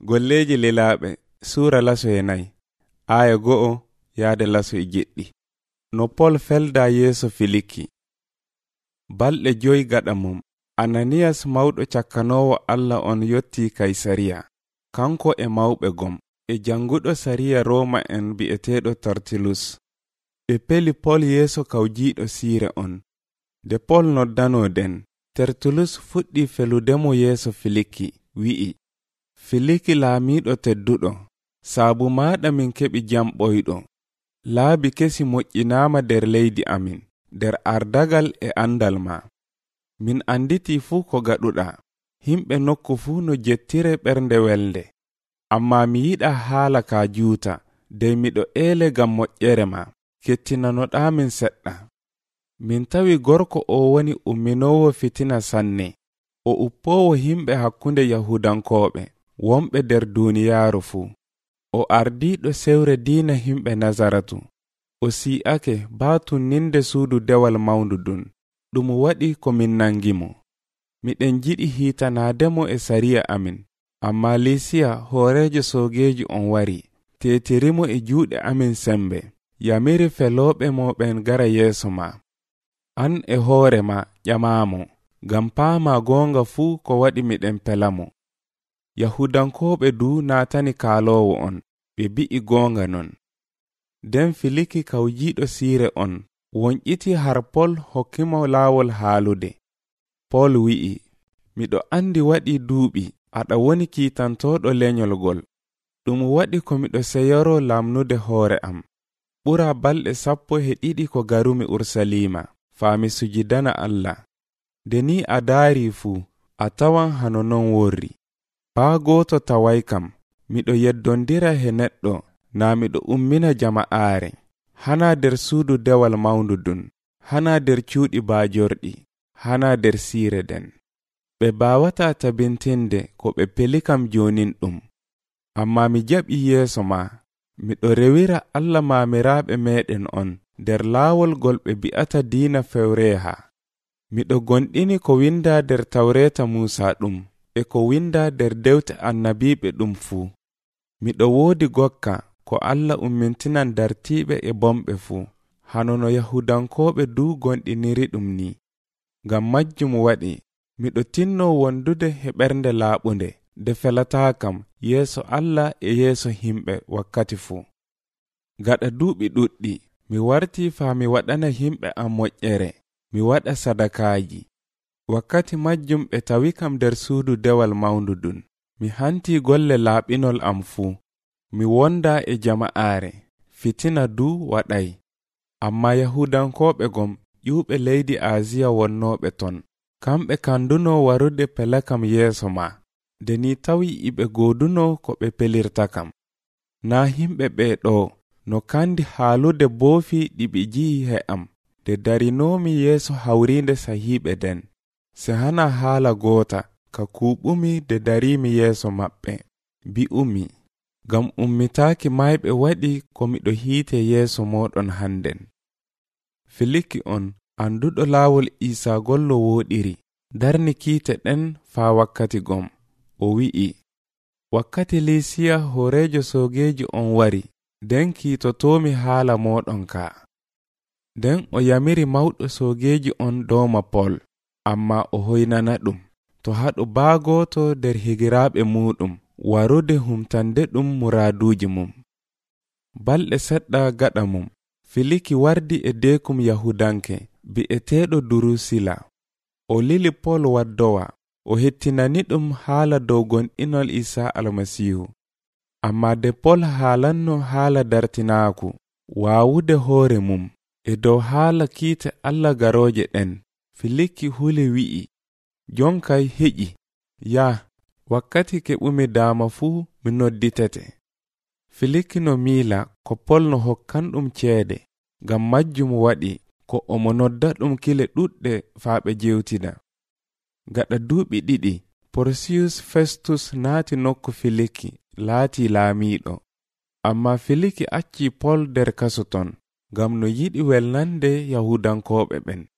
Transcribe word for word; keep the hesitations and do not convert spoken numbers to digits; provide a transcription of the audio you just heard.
Golleji lelaaɓe suura laso e nayi aya go'o yaade laso e jeɗɗi. No Pol felda yeeso Filiki. Balɗe joyi gaɗa mum, Ananiyas mawɗo cakkanoowo Allah on yotti Kaisariya, kanko e mawɓe gom, e janguɗo sariya Roma en bi'eteeɗo Tortilus. Ɓe peli Pol yeeso kawjiiɗo siire on. De Pol noddanoo den, Tertulus fuɗɗi feludemo yeeso Filiki, wi'i, Filiki laamiiɗo tedduɗo, saabu maaɗa min keɓi jam ɓoyɗo. Laabi kesi moƴƴinaama der leydi amin, der ardagal e andal ma. Min anditi fuu ko gaɗuɗa, himɓe nokku fuu no jettire ɓernde welde. Amma mi yiɗa haala ka juuta, de miɗo eele gam moƴƴere ma, kettinanoɗamin seɗɗa. Min tawi gorko o woni umminowo fitina sanne, o uppowo himɓe hakkunde Yahudankooɓe, wonɓe der duniyaaru fuu. O ardiiɗo sewre diina himɓe Nazaratu. O si'ake batunninde suudu dewal mawndu dun. Ɗum waɗi ko min nangimo. Miɗen jiɗi hiitanaademo e sariya amin, amma Lisiya hoorejo soogeji on wari, teetirimo e juuɗe amin sembe, yamiri felooɓe mo ɓen gara yeeso ma. An e hoore ma ƴamaamo, gam paama goonga fuu ko waɗi miɗen pelamo. Yahudankooɓe du naatani kaaloowo on, ɓe bi'i goonga non. Den Filiki kawjiiɗo siire on, wonƴiti har Pol hokkimo laawol haalude. Pol wi'i, miɗo andi waɗi duuɓi aɗa woni kiitantooɗo lenyol gol. Ɗum waɗi ko miɗo seyoro lamnude hoore am. Ɓura balɗe sappo e ɗiɗi ko garumi Ursalima, faami sujidana Allah. De ni a daari fuu, a tawan hano non worri. Baa gooto taway kam, miɗo yeddondira he neɗɗo, naa miɗo ummina jama'aare, hana der suudu dewal mawndu dun, hana der cuuɗi baajorɗi, hana der siire den. Ɓe baawata tabintinde ko ɓe peli kam jonin ɗum. Amma mi jaɓi yeeso ma, miɗo rewira Allah maamiraaɓe meɗen on der laawol gol ɓe bi'ata diina fewreha. Miɗo gonɗini ko winda der tawreta Musa ɗum, e ko winda der dewte annabiɓe ɗum fuu. Miɗo woodi gokka ko Allah ummintinan dartiɓe e bomɓe fuu, hano no Yahudankooɓe du gonɗiniri ɗum ni. Ngam majjum waɗi, miɗo tinno wondude he ɓernde laaɓunde, de felataa kam yeeso Allah e yeeso himɓe wakkati fuu. Gaɗa duuɓi ɗuɗɗi, mi warti faa mi waɗana himɓe am moƴƴere, mi waɗa sadakaaji. Wakkati majjum ɓe tawi kam der suudu dewal mawndu dun. Mi hanti golle laaɓinol am fuu. Mi wonda e jama'aare, fitina du waɗay. Amma Yahudankooɓe gom ƴuuɓe leydi Aasiya wonnooɓe ton, kamɓe kanduno warude pela kam yeeso ma, de ni tawi iɓe gooduno ko ɓe pelirta kam. Na himɓe ɓe ɗo, no kandi haalude boofi ɗiɓi ji'i he am, de darinoomi yeeso hawriinde sahiiɓe den. Se hana haala goota, ka kuuɓumi de darimi yeeso maɓɓe, bi'umi, gam ummitaaki mayɓe waɗi ko miɗo hiite yeeso moɗon hannden. Filiki on, anduɗo laawol Isaa gollo wooɗiri, darni kiite ɗen faa wakkati gom. O wi'i, wakkati Lisiya hoorejo soogeji on wari, den kiitotoomi haala moɗon ka. Den o yamiri mawɗo soogeji on dooma Pol, amma o hoynana ɗum, to haɗo baagooto der higiraaɓe muɗum, warude humtande ɗum muraaduji mum. Balɗe seɗɗa gaɗa mum, Filiki wardi e deekum Yahudanke, bi'eteeɗo Durusila. O lili Pol waddowa, o hettinani ɗum haala dow gonɗinol Isaa Almasiihu. Amma de Pol haalanno haala dartinaaku, waawude hoore mum, e dow haala kiite Allah garooje ɗen, Filiki huli wi'i, jonkay heƴi, ya, wakkati keɓumi daama fuu mi nodditete. Filiki no miila ko Pol no hokkan ɗum ceede, ngam majjum waɗi ko omo nodda ɗum kile ɗuɗɗe faa ɓe jewtida. Gaɗa duuɓi ɗiɗi, Porcius Festus naati nokku Filiki, laati laamiiɗo. Amma Filiki acci Pol der kaso ton, ngam no yiɗi welnande Yahudankooɓe ɓen.